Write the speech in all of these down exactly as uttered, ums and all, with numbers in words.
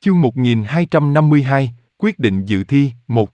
Chương một nghìn hai trăm năm mươi hai, quyết định dự thi, một.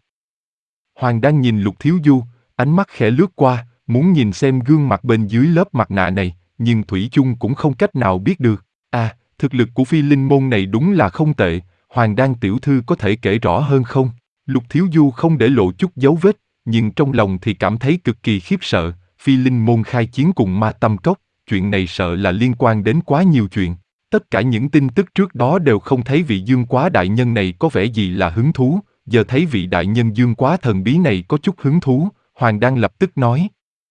Hoàng đang nhìn Lục Thiếu Du, ánh mắt khẽ lướt qua, muốn nhìn xem gương mặt bên dưới lớp mặt nạ này, nhưng thủy chung cũng không cách nào biết được. À, thực lực của phi linh môn này đúng là không tệ, Hoàng đang tiểu thư có thể kể rõ hơn không? Lục Thiếu Du không để lộ chút dấu vết, nhưng trong lòng thì cảm thấy cực kỳ khiếp sợ, phi linh môn khai chiến cùng ma tâm cốc, chuyện này sợ là liên quan đến quá nhiều chuyện. Tất cả những tin tức trước đó đều không thấy vị Dương Quá đại nhân này có vẻ gì là hứng thú, giờ thấy vị đại nhân Dương Quá thần bí này có chút hứng thú, Hoàng đang lập tức nói.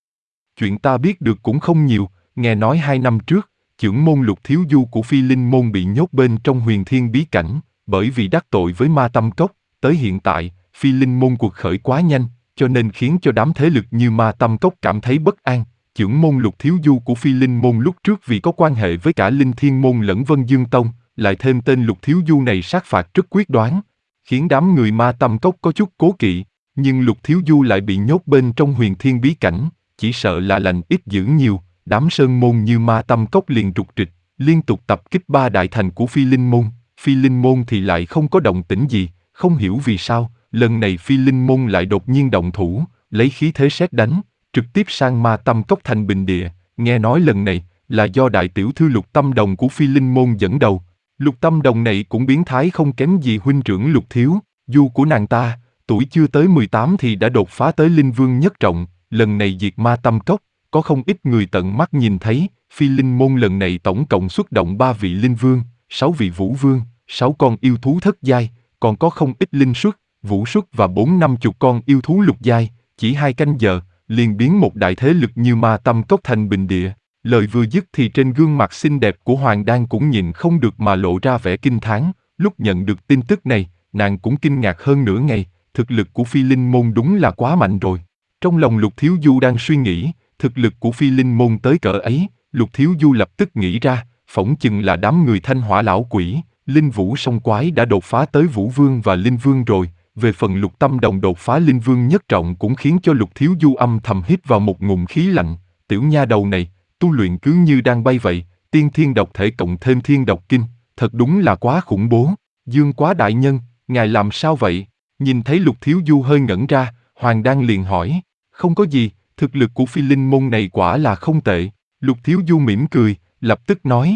Chuyện ta biết được cũng không nhiều, nghe nói hai năm trước, chưởng môn Lục Thiếu Du của phi linh môn bị nhốt bên trong huyền thiên bí cảnh, bởi vì đắc tội với ma tâm cốc, tới hiện tại, phi linh môn cuộc khởi quá nhanh, cho nên khiến cho đám thế lực như ma tâm cốc cảm thấy bất an. Chưởng môn Lục Thiếu Du của phi linh môn lúc trước vì có quan hệ với cả Linh Thiên môn lẫn Vân Dương Tông, lại thêm tên Lục Thiếu Du này sát phạt rất quyết đoán, khiến đám người ma tâm cốc có chút cố kỵ, nhưng Lục Thiếu Du lại bị nhốt bên trong huyền thiên bí cảnh, chỉ sợ là lành ít dữ nhiều, đám sơn môn như ma tâm cốc liền trục trịch, liên tục tập kích ba đại thành của phi linh môn, phi linh môn thì lại không có động tĩnh gì, không hiểu vì sao, lần này phi linh môn lại đột nhiên động thủ, lấy khí thế sét đánh, trực tiếp sang ma tâm cốc thành bình địa, nghe nói lần này là do đại tiểu thư Lục Tâm Đồng của phi linh môn dẫn đầu. Lục Tâm Đồng này cũng biến thái không kém gì huynh trưởng Lục Thiếu Du của nàng ta, tuổi chưa tới mười tám thì đã đột phá tới linh vương nhất trọng, lần này diệt ma tâm cốc, có không ít người tận mắt nhìn thấy, phi linh môn lần này tổng cộng xuất động ba vị linh vương, sáu vị vũ vương, sáu con yêu thú thất giai, còn có không ít linh xuất, vũ xuất và bốn năm chục con yêu thú lục giai, chỉ hai canh giờ, liền biến một đại thế lực như ma tâm cốc thành bình địa. Lời vừa dứt thì trên gương mặt xinh đẹp của Hoàng Đan cũng nhìn không được mà lộ ra vẻ kinh thán, lúc nhận được tin tức này, nàng cũng kinh ngạc hơn nửa ngày, thực lực của phi linh môn đúng là quá mạnh rồi. Trong lòng Lục Thiếu Du đang suy nghĩ, thực lực của phi linh môn tới cỡ ấy, Lục Thiếu Du lập tức nghĩ ra, phỏng chừng là đám người Thanh Hỏa lão quỷ, Linh Vũ song quái đã đột phá tới Vũ Vương và Linh Vương rồi. Về phần Lục Tâm Đồng đột phá Linh Vương nhất trọng cũng khiến cho Lục Thiếu Du âm thầm hít vào một ngụm khí lạnh, tiểu nha đầu này, tu luyện cứ như đang bay vậy, tiên thiên độc thể cộng thêm thiên độc kinh, thật đúng là quá khủng bố. Dương Quá đại nhân, ngài làm sao vậy? Nhìn thấy Lục Thiếu Du hơi ngẩn ra, Hoàng Đan liền hỏi, không có gì, thực lực của phi linh môn này quả là không tệ. Lục Thiếu Du mỉm cười, lập tức nói.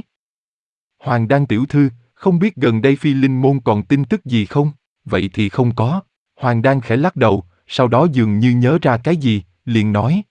Hoàng Đan tiểu thư, không biết gần đây phi linh môn còn tin tức gì không? Vậy thì không có. Hoàng Đan khẽ lắc đầu, sau đó dường như nhớ ra cái gì, liền nói.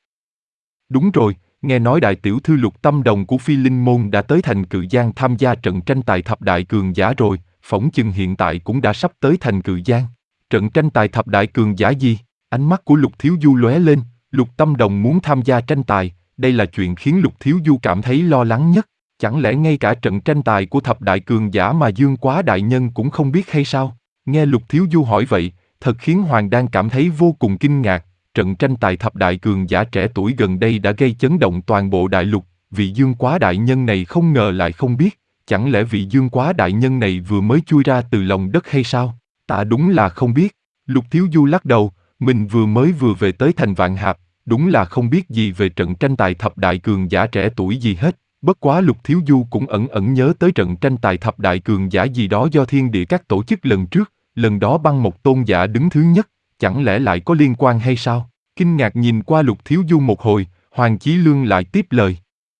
Đúng rồi, nghe nói đại tiểu thư Lục Tâm Đồng của phi linh môn đã tới thành Cự Giang tham gia trận tranh tài thập đại cường giả rồi, phỏng chừng hiện tại cũng đã sắp tới thành Cự Giang. Trận tranh tài thập đại cường giả gì? Ánh mắt của Lục Thiếu Du lóe lên, Lục Tâm Đồng muốn tham gia tranh tài, đây là chuyện khiến Lục Thiếu Du cảm thấy lo lắng nhất. Chẳng lẽ ngay cả trận tranh tài của thập đại cường giả mà Dương Quá đại nhân cũng không biết hay sao? Nghe Lục Thiếu Du hỏi vậy, thật khiến Hoàng Đan cảm thấy vô cùng kinh ngạc. Trận tranh tài thập đại cường giả trẻ tuổi gần đây đã gây chấn động toàn bộ đại lục, vị Dương Quá đại nhân này không ngờ lại không biết, chẳng lẽ vị Dương Quá đại nhân này vừa mới chui ra từ lòng đất hay sao? Ta đúng là không biết. Lục Thiếu Du lắc đầu, mình vừa mới vừa về tới thành Vạn Hạp, đúng là không biết gì về trận tranh tài thập đại cường giả trẻ tuổi gì hết. Bất quá Lục Thiếu Du cũng ẩn ẩn nhớ tới trận tranh tài thập đại cường giả gì đó do thiên địa các tổ chức lần trước, lần đó Băng Một tôn giả đứng thứ nhất, chẳng lẽ lại có liên quan hay sao? Kinh ngạc nhìn qua Lục Thiếu Du một hồi, Hoàng Chí Lương lại tiếp lời.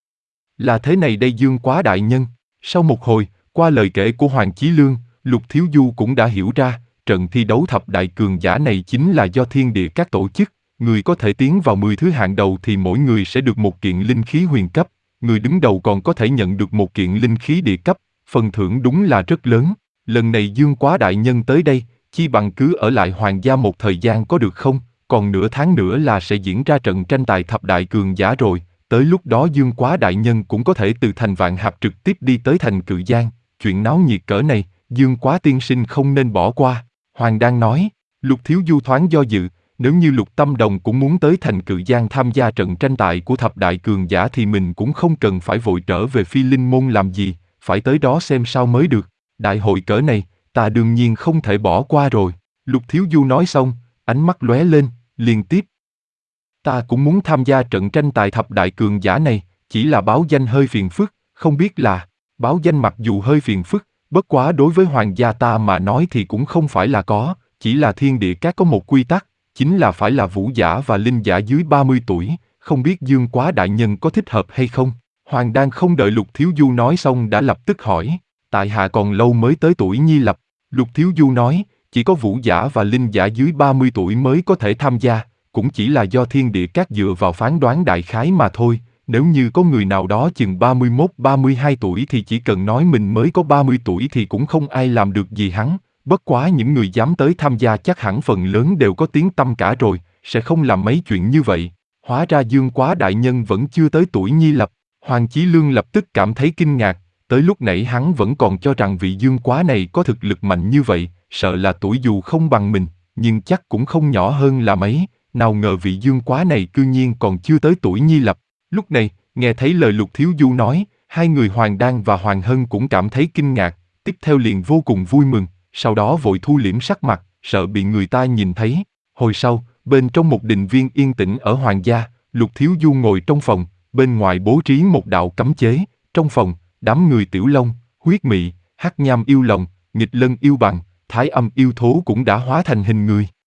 Là thế này đây Dương Quá đại nhân. Sau một hồi, qua lời kể của Hoàng Chí Lương, Lục Thiếu Du cũng đã hiểu ra, trận thi đấu thập đại cường giả này chính là do thiên địa các tổ chức, người có thể tiến vào mười thứ hạng đầu thì mỗi người sẽ được một kiện linh khí huyền cấp, người đứng đầu còn có thể nhận được một kiện linh khí địa cấp, phần thưởng đúng là rất lớn. Lần này Dương Quá đại nhân tới đây, chi bằng cứ ở lại Hoàng gia một thời gian có được không? Còn nửa tháng nữa là sẽ diễn ra trận tranh tài thập đại cường giả rồi, tới lúc đó Dương Quá đại nhân cũng có thể từ thành Vạn Hạp trực tiếp đi tới thành Cự Giang, chuyện náo nhiệt cỡ này, Dương Quá tiên sinh không nên bỏ qua. Hoàng đang nói, Lục Thiếu Du thoáng do dự, nếu như Lục Tâm Đồng cũng muốn tới thành Cự Giang tham gia trận tranh tài của thập đại cường giả thì mình cũng không cần phải vội trở về phi linh môn làm gì, phải tới đó xem sao mới được. Đại hội cỡ này, ta đương nhiên không thể bỏ qua rồi. Lục Thiếu Du nói xong, ánh mắt lóe lên, liền tiếp. Ta cũng muốn tham gia trận tranh tài thập đại cường giả này, chỉ là báo danh hơi phiền phức, không biết là, báo danh mặc dù hơi phiền phức, Bất quá đối với hoàng gia ta mà nói thì cũng không phải là có, chỉ là thiên địa các có một quy tắc, chính là phải là vũ giả và linh giả dưới ba mươi tuổi, không biết Dương Quá đại nhân có thích hợp hay không? Hoàng đang không đợi Lục Thiếu Du nói xong đã lập tức hỏi, tại hạ còn lâu mới tới tuổi nhi lập. Lục Thiếu Du nói, chỉ có vũ giả và linh giả dưới ba mươi tuổi mới có thể tham gia, cũng chỉ là do thiên địa các dựa vào phán đoán đại khái mà thôi. Nếu như có người nào đó chừng ba mươi mốt ba mươi hai tuổi thì chỉ cần nói mình mới có ba mươi tuổi thì cũng không ai làm được gì hắn. Bất quá những người dám tới tham gia chắc hẳn phần lớn đều có tiếng tăm cả rồi, sẽ không làm mấy chuyện như vậy. Hóa ra Dương Quá đại nhân vẫn chưa tới tuổi nhi lập. Hoàng Chí Lương lập tức cảm thấy kinh ngạc, tới lúc nãy hắn vẫn còn cho rằng vị Dương Quá này có thực lực mạnh như vậy, sợ là tuổi dù không bằng mình, nhưng chắc cũng không nhỏ hơn là mấy, nào ngờ vị Dương Quá này cư nhiên còn chưa tới tuổi nhi lập. Lúc này, nghe thấy lời Lục Thiếu Du nói, hai người Hoàng Đan và Hoàng Hân cũng cảm thấy kinh ngạc, tiếp theo liền vô cùng vui mừng, sau đó vội thu liễm sắc mặt, sợ bị người ta nhìn thấy. Hồi sau, bên trong một đình viên yên tĩnh ở Hoàng gia, Lục Thiếu Du ngồi trong phòng, bên ngoài bố trí một đạo cấm chế, trong phòng, đám người Tiểu Long, Huyết Mị, Hắc Nham yêu lòng, Nghịch Lân yêu bằng, Thái Âm yêu thố cũng đã hóa thành hình người.